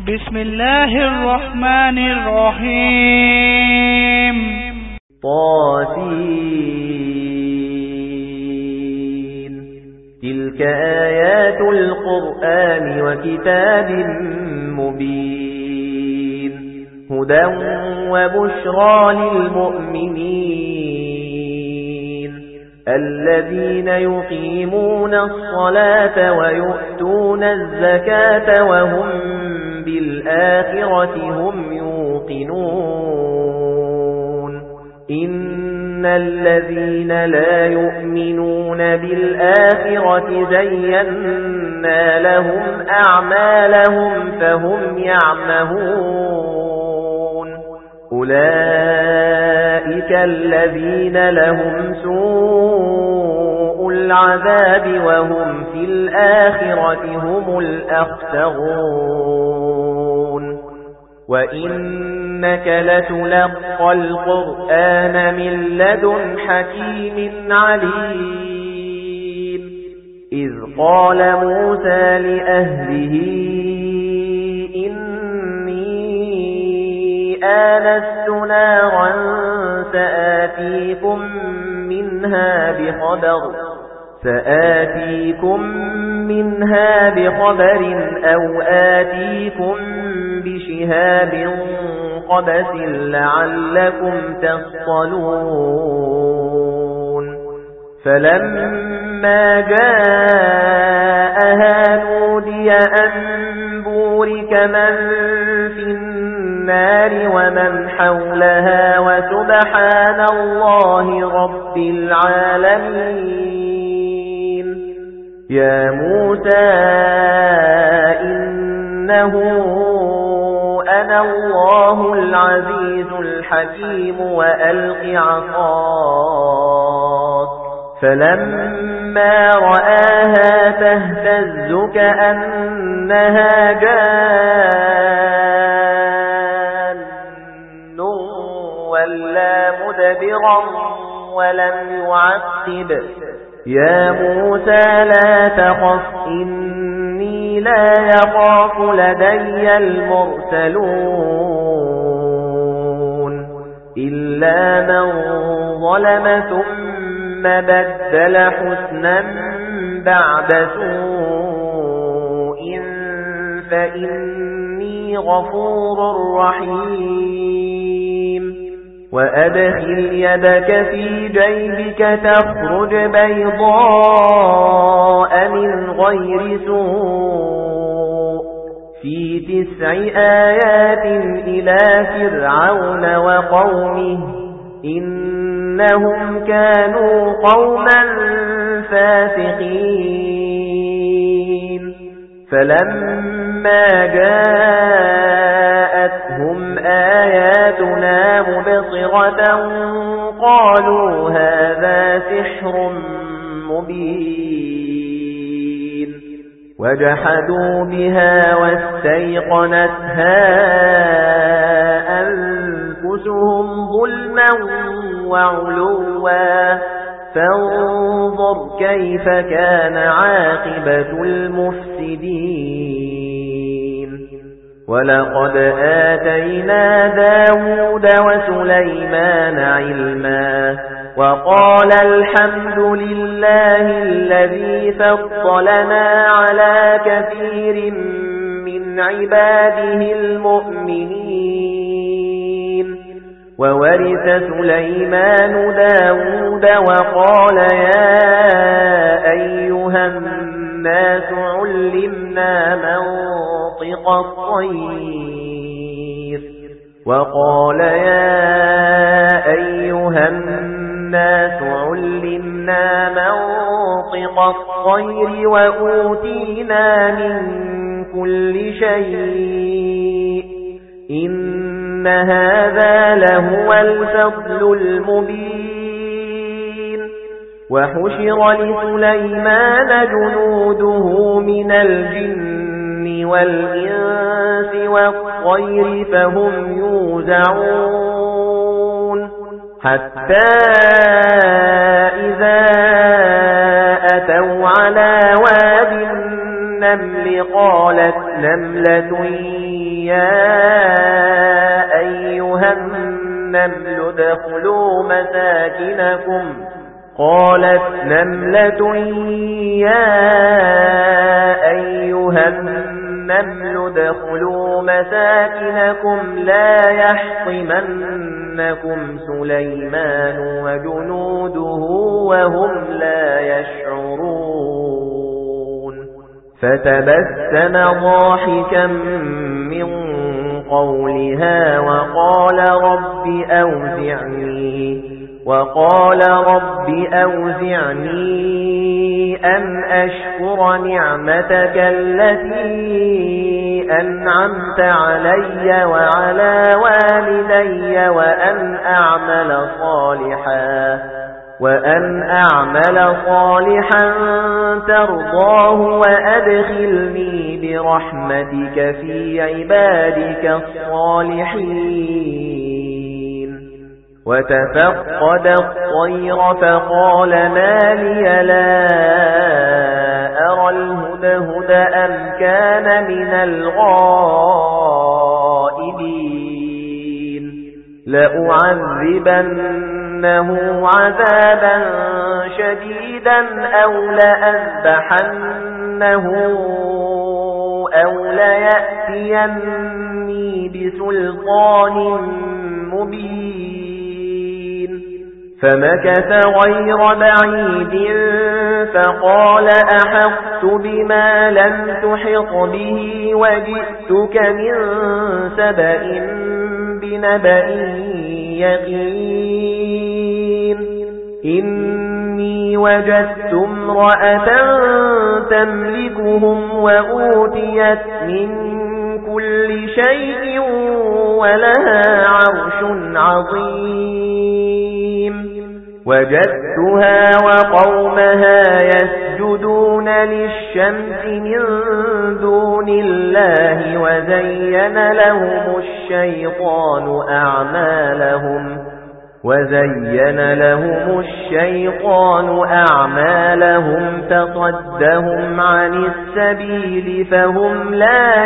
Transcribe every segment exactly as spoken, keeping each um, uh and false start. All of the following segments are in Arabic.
بسم الله الرحمن الرحيم. طاسين. تلك آيات القرآن وكتاب مبين هدى وبشرى للمؤمنين الذين يقيمون الصلاة ويؤتون الزكاة وهم بالآخرة هم يوقنون إن الذين لا يؤمنون بالآخرة زينا لهم أعمالهم فهم يعمهون أولئك الذين لهم سوء العذاب وهم في الآخرة هم الأخسرون وإنك لتلقى القرآن من لدن حكيم عليم إذ قال موسى لأهله إني آنست نارا سآتيكم منها بخبر سآتيكم منها بخبر أو آتيكم بشهاب قبس لعلكم تصطلون فلما جاءها نودي أن بورك من في النار ومن حولها وسبحان الله رب العالمين يا موسى إنه أنا الله العزيز الحكيم وألق عصاك فلما رآها تهتز كأنها جان ولا مدبرا ولم يعقب يا موسى لا تخف إني لا يخاف لدي المرسلون إلا من ظلم ثم بدل حسنا بعد سوء فإني غفور رحيم وأدخل يدك في جيبك تخرج بيضاء من غير سوء في تسع آيات إلى فرعون وقومه إنهم كانوا قوما فاسقين فلما جاءتهم آياتنا مبصرة قالوا هذا سحر مبين وجحدوا بها واستيقنتها أنفسهم ظلما وعلوا فانظر كيف كان عاقبة المفسدين ولقد آتينا داود وسليمان علما وقال الحمد لله الذي فضلنا على كثير من عباده المؤمنين وورث سليمان داود وقال يا أيها الناس علمنا منطق الطير وقال يا أيها الناس علمنا منطق الطير وأوتينا من كل شيء إن هذا لهو الفضل المبين وحشر لسليمان جنوده من الجن والإنس والطير فهم يوزعون حتى إذا أتوا على واد النمل قالت نملة يا أيها النمل ادخلوا مساكنكم قالت نملة يا أيها النمل ادخلوا مساكنكم لا يحطمنكم سليمان وجنوده وهم لا يشعرون فتبسم ضاحكا من قولها وقال رب أوزعني وقال رب أوزعني أن أشكر نعمتك التي أنعمت علي وعلى والدي وأن أعمل صالحا وأن أعمل صالحا ترضاه وأدخلني برحمتك في عبادك الصالحين وتفقد الطير فقال ما لي لا أرى الهدهد أم كان من الغائبين لأعذبنه عذابا شديدا أو لأذبحنه أو ليأتيني بسلطان مبين فمكث غير بعيد فقال أحطت بما لم تحط به وجئتك من سبأ بنبأ يقين إني وجدت امرأة تملكهم وأوتيت من كل شيء ولها عرش عظيم وجدتها وقومها يسجدون للشمس من دون الله وزين لهم الشيطان أعمالهم وزين لهم الشيطان أعمالهم فصدهم عن السبيل فهم لا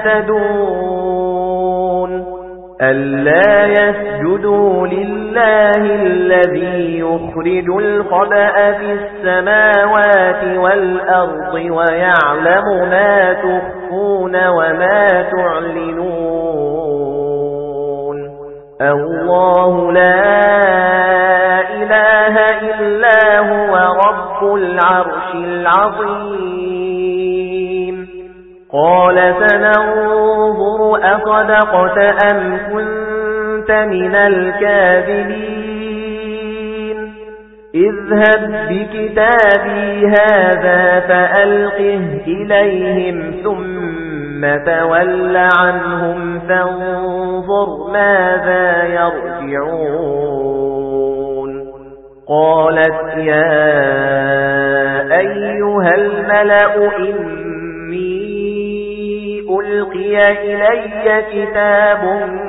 يهتدون ألا يسجدوا لله الذي يخرج الخبأ في السماوات والأرض ويعلم ما تخفون وما تعلنون الله لا إله إلا هو رب العرش العظيم قال سننظر أصدقت أم كنت من الكاذبين اذهب بكتابي هذا فألقه إليهم ثم تول عنهم فانظر ماذا يرجعون قالت يا أيها الملأ إني ألقي إلي كتاب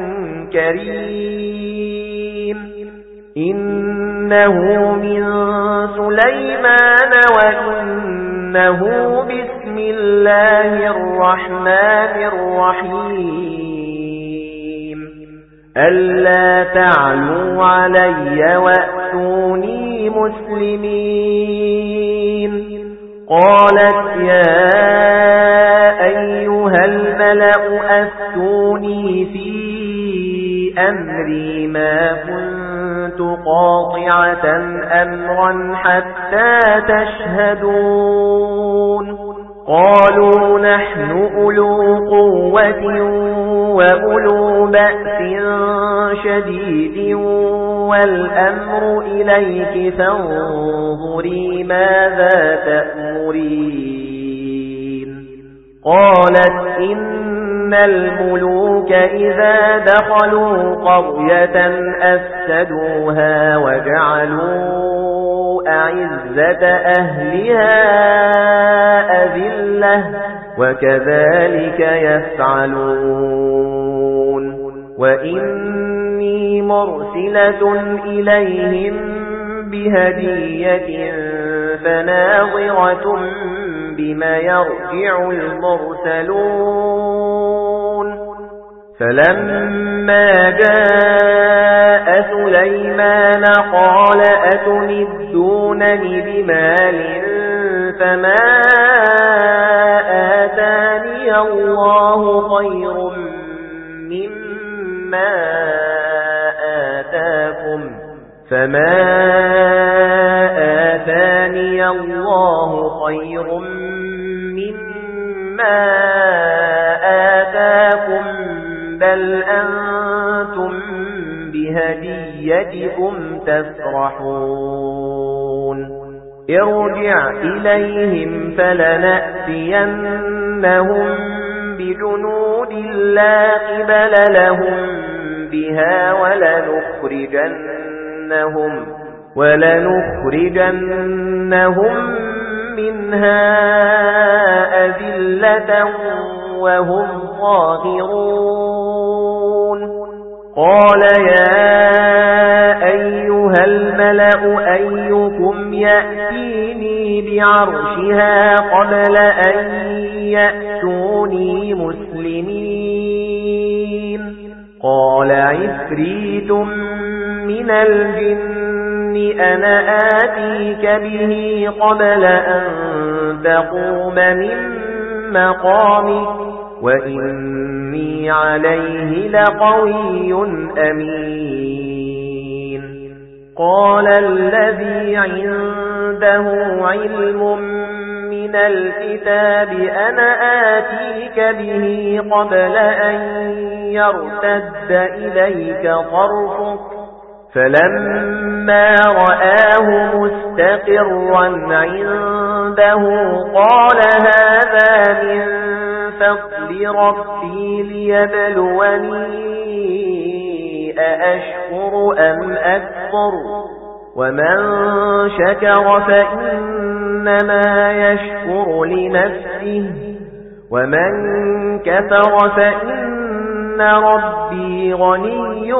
كريم إنه من سليمان وإنه بسم الله الرحمن الرحيم ألا تعلوا علي وأتوني مسلمين قالت يا أيها الملأ أفتوني في أمري ما كنت قاطعة أمرا حتى تشهدون قالوا نحن أولو قوة وأولو بأس شديد والأمر إليك فانظري ماذا تأمرين قالت إن الملوك إذا دخلوا قرية أفسدوها وجعلوا أعزة أهلها أذلة وكذلك يفعلون وإني مرسلة إليهم بهدية فناظرة بما يرجع المرسلون فلما جاء سليمان قال أتمدونني بمال فما آتاني الله خير مما آتاكم فما آتاني الله خير مما آتاكم بل أنتم بهديتكم تفرحون ارجع إليهم فلنأتينهم بجنود لا قبل لهم بها ولنخرجنهم ولنخرجنهم منها أذلة وهم صاغرون قال يا أيها الملأ أيكم يأتيني بعرشها قبل أن يأتوني مسلمين قال عفريت من الجن أنا آتيك به قبل أن تقوم من مقامك وإني عليه لقوي أمين قال الذي عنده علم من الكتاب أنا آتيك به قبل أن يرتد إليك طرفك فلما رآه مستقرا عنده قال هذا من فضل ربي ليبلوني أأشكر أم أكفر ومن شكر فإنما يشكر لنفسه ومن كفر فإن ربي غني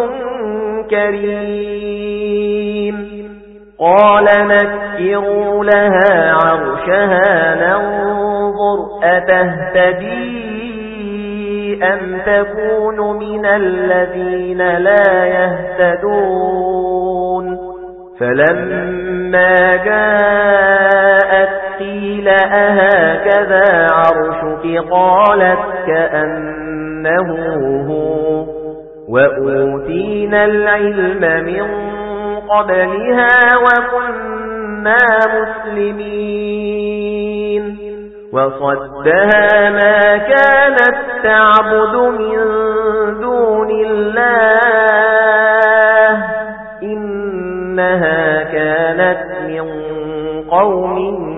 كريم قال نكروا لها عرشها ننظر أتهتدي أم تكون من الذين لا يهتدون فلما جاءت قيل أهكذا عرشك قالت كأنه هو وأوتينا العلم من قبلها وكنا مسلمين وصدها ما كانت تعبد من دون الله إنها كانت من قوم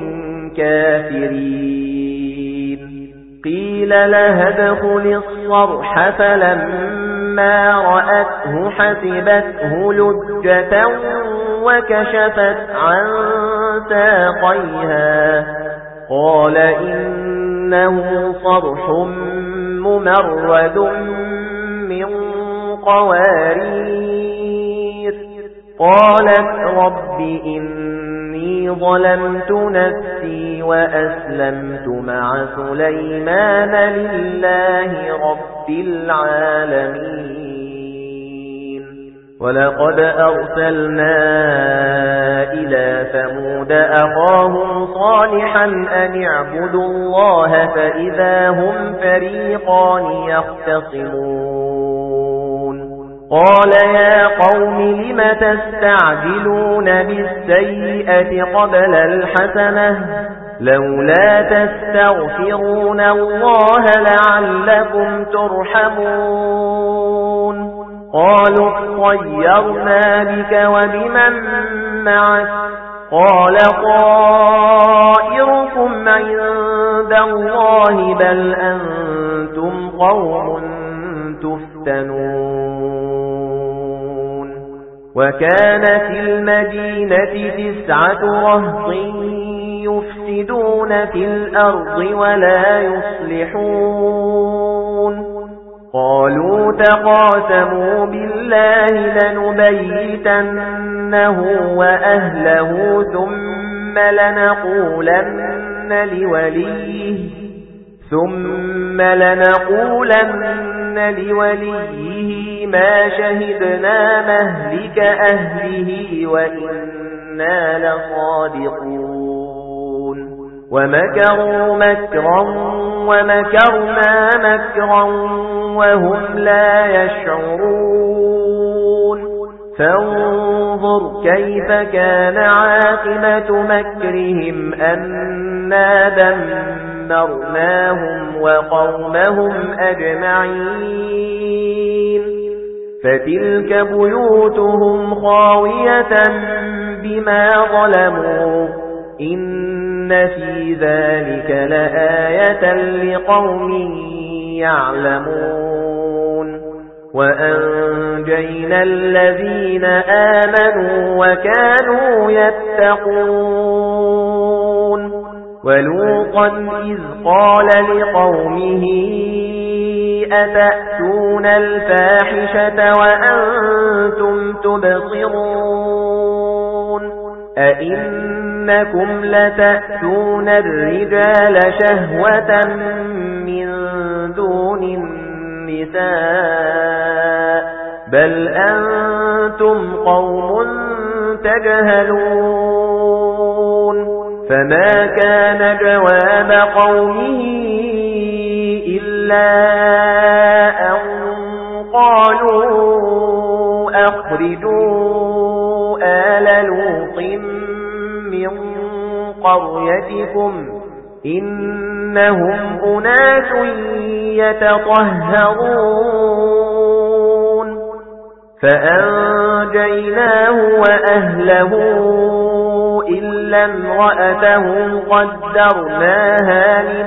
كافرين قيل لها ادخل الصرح فلما رأته حسبته لجة وكشفت عن ساقيها قال إنه صرح ممرد من قوارير قالت رب إني ظلمت نفسي وأسلمت مع سليمان لله رب العالمين ولقد أرسلنا إلى ثمود أخاهم صالحا أن اعبدوا الله فإذا هم فريقان يختصمون قال يا قوم لم تستعجلون بالسيئة قبل الحسنة لولا تستغفرون الله لعلكم ترحمون قالوا اطيرنا بك وبمن معك قال طائركم عند الله بل أنتم قوم تفتنون وكان في المدينة تسعة رهط يفسدون في الأرض ولا يصلحون قالوا تقاسموا بالله لنبيتنه وأهله ثم لنقولن لوليه ثم لنقولن لوليه ما شهدنا مهلك أهله وإنا لصادقون ومكروا مكرا ومكرنا مكرا وهم لا يشعرون فانظر كيف كان عاقبة مكرهم أنا دمرناهم وقومهم أجمعين فتلك بيوتهم خاوية بما ظلموا إن في ذلك لآية لقوم يعلمون وأنجينا الذين آمنوا وكانوا يتقون ولوطا إذ قال لقومه أتأتون الفاحشة وأنتم تبصرون أئنكم لتأتون الرجال شهوة من دون النساء بل أنتم قوم تجهلون فما كان جواب قومه إلا أن قالوا أخرجوا آل لوط من قريتكم إنهم أناس يتطهرون فأنجيناه وأهله إلا امرأته قدرناها من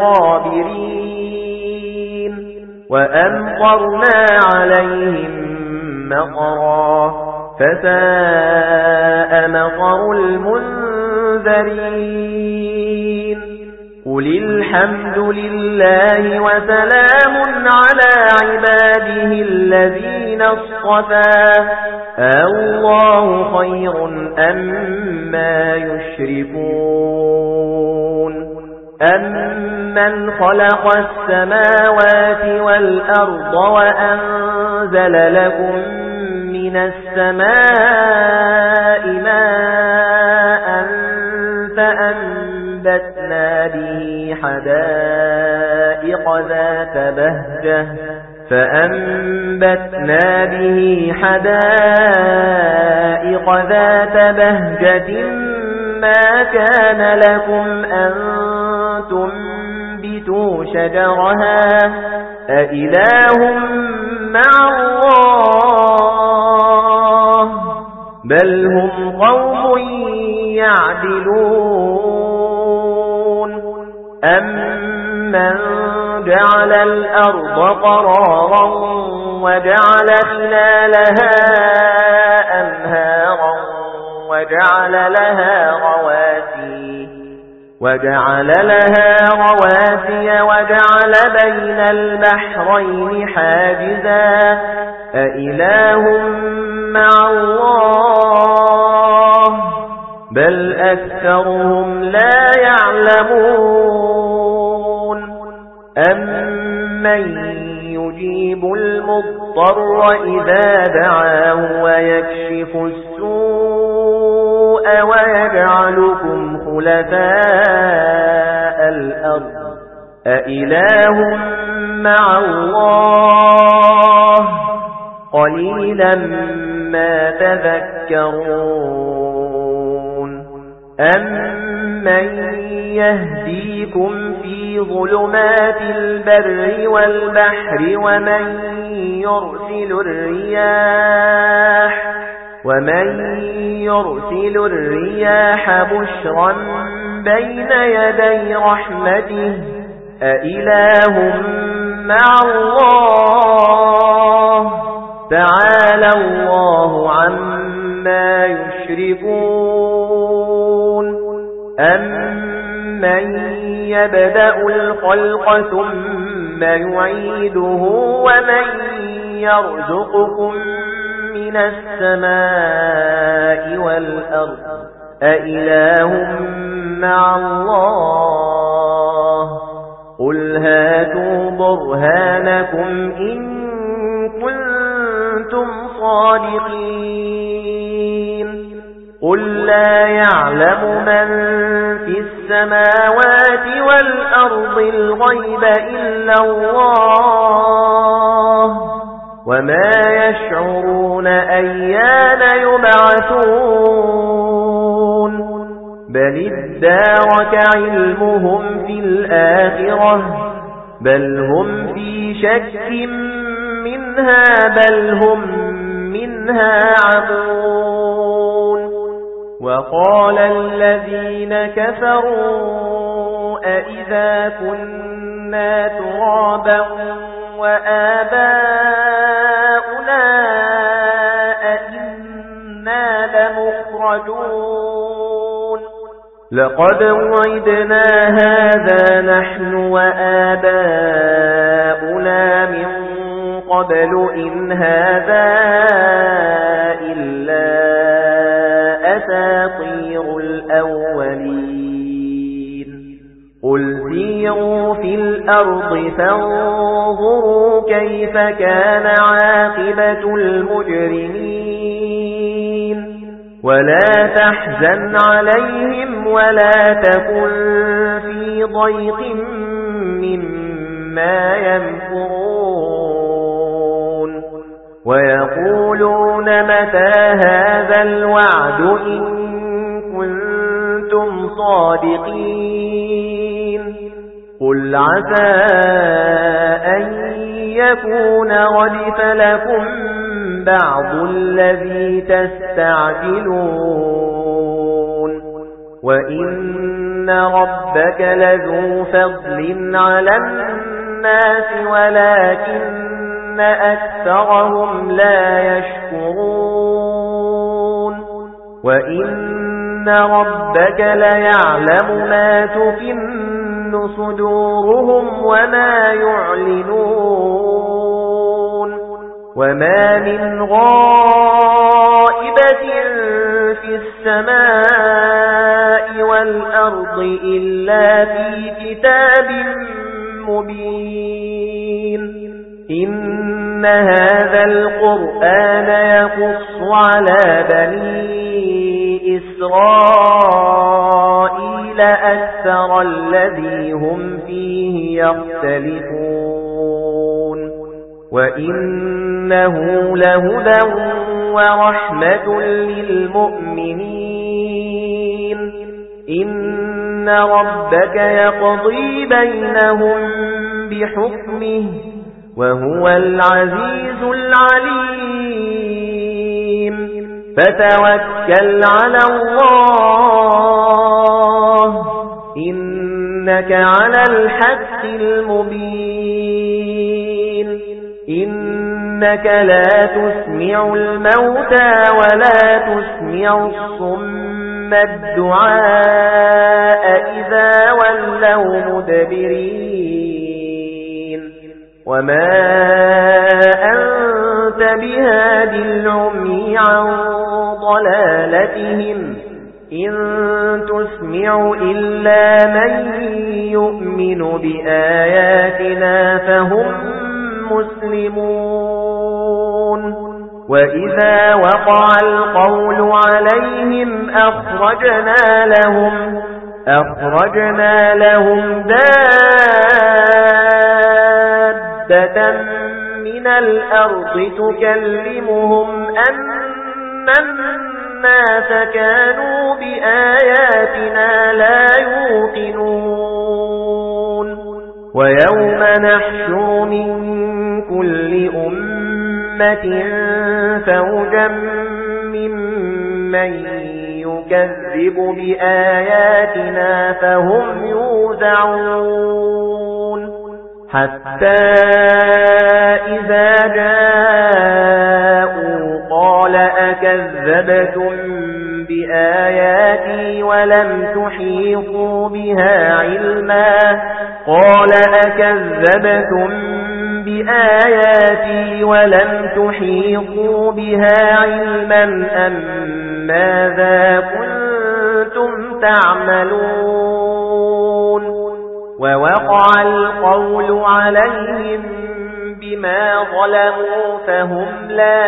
الغابرين وأمطرنا عليهم مطرا فساء مطر المنذرين قل الحمد لله وسلام على عباده الذين اصطفى الله خير أما يشركون أمن خلق السماوات والأرض وأنزل لكم من السماء ماء فأنبتنا به حدائق ذات بهجة فأنبتنا به حدائق ذات بهجة ما كان لكم أن تنبتوا شجرها أإله مع الله بل هم قوم يعدلون أمن جعل الأرض قرارا وجعل خلالها أنهارا وجعل لها رواسي وجعل لها رواسي وجعل بين البحرين حاجزا أإله مع الله بل أكثرهم لا يعلمون أمن يجيب المضطر إذا دعاه ويكشف السوء ويجعلكم خلفاء الأرض أإله مع الله قليلا ما تذكرون أمن يهديكم في ظلمات البر والبحر ومن يرسل الرياح ومن يرسل الرياح بشرا بين يدي رحمته أإله مع الله تعالى الله عما يشركون أمن يبدأ الخلق ثم يعيده ومن يرزقكم من السماء والأرض أإله مع الله قل هاتوا برهانكم إن كنتم صادقين قل لا يعلم من في السماوات والأرض الغيب إلا الله وما يشعرون أيان يبعثون بل ادارك علمهم في الآخرة بل هم في شك منها بل هم منها عمون وقال الذين كفروا أئذا كنا ترابا وآباؤنا أئنا لمخرجون لقد وعدنا هذا نحن وآباؤنا من قبل إن هذا إلا أساطير الأولين قل سيروا في الأرض فانظروا كيف كان عاقبة المجرمين ولا تحزن عليهم ولا تكن في ضيق مما يمكرون ويقولون متى هذا الوعد إن كنتم صادقين قل عسى أن يكون ردف لكم بعض الذي تستعجلون وإن ربك لذو فضل على الناس ولكن أكثرهم لا يشكرون وإن ربك ليعلم ما تكن صدورهم وما يعلنون وما من غائبة في السماء والأرض إلا في كتاب مبين إن هذا القرآن يقص على بني إسرائيل أكثر الذي هم فيه يختلفون وإنه لهدى ورحمة للمؤمنين إن ربك يقضي بينهم بحكمه وهو العزيز العليم فتوكل على الله إنك على الحق المبين إنك لا تسمع الموتى ولا تسمع الصم الدعاء إذا ولوا مدبرين وما أنت بهاد العمي عن ضلالتهم إن تسمع إلا من يؤمن بآياتنا فهم مسلمون وإذا وقع القول عليهم أخرجنا لهم أخرجنا لهم دابة من الأرض تكلمهم أن الناس كانوا بآياتنا لا يوقنون ويوم نحشر من كل أمة فوجا ممن يكذب بآياتنا فهم يوزعون حتى إذا جاءوا قال أكذبتم بآياتي ولم تحيطوا بها علما قال أكذبتم بآياتي ولم تحيطوا بها علما أم ماذا كنتم تعملون ووقع القول عليهم بما ظلموا فهم لا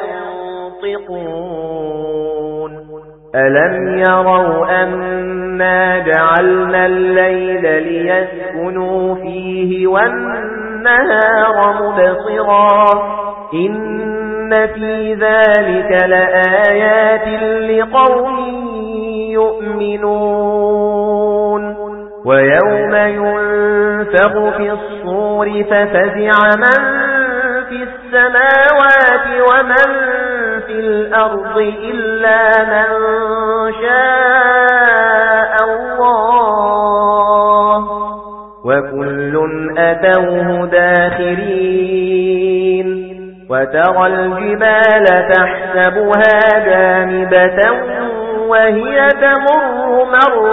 ينطقون ألم يروا أنا جعلنا الليل ليسكنوا فيه والنهار مبصرا إن في ذلك لآيات لقوم يؤمنون ويوم ينفخ في الصور ففزع من في السماوات ومن في الأرض إلا من شاء الله وكل أتوه داخرين وترى الجبال تحسبها جامدة وهي تمر مر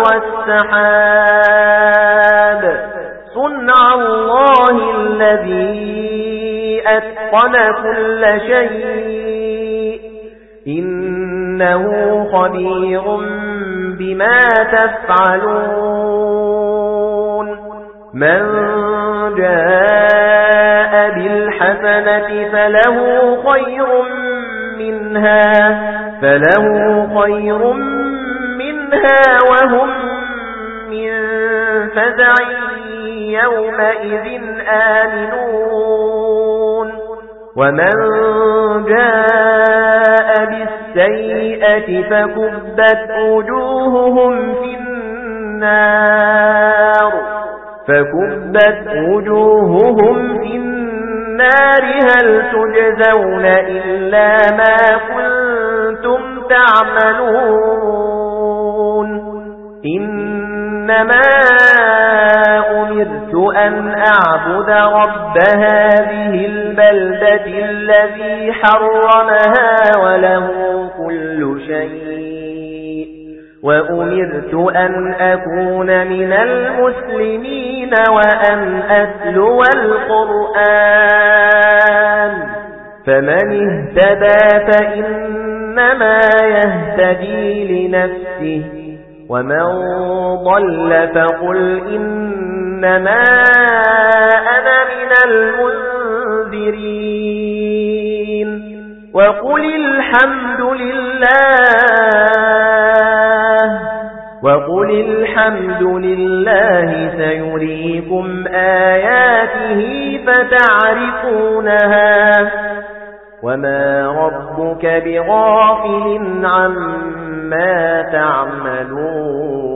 السحاب صنع الله الذي أتقن كل شيء إنه خبير بما تفعلون من جاء بالحسنة فله خير منها فله خير منها وهم من فزع يومئذ آمنون ومن جاء بالسيئة فكبت وجوههم في النار فكبت وجوههم في النار هل تجزون إلا ما كنتم تعملون إنما أمرت أن أعبد رب هذه البلدة الذي حرمها وله كل شيء وأمرت أن أكون من المسلمين وأن أتلو القرآن فمن اهتدى فإنما يهتدي لنفسه ومن ضل فقل إنما أنا من المنذرين وقل الحمد لله وقل الحمد لله سيريكم آياته فتعرفونها وما ربك بغافل عما تعملون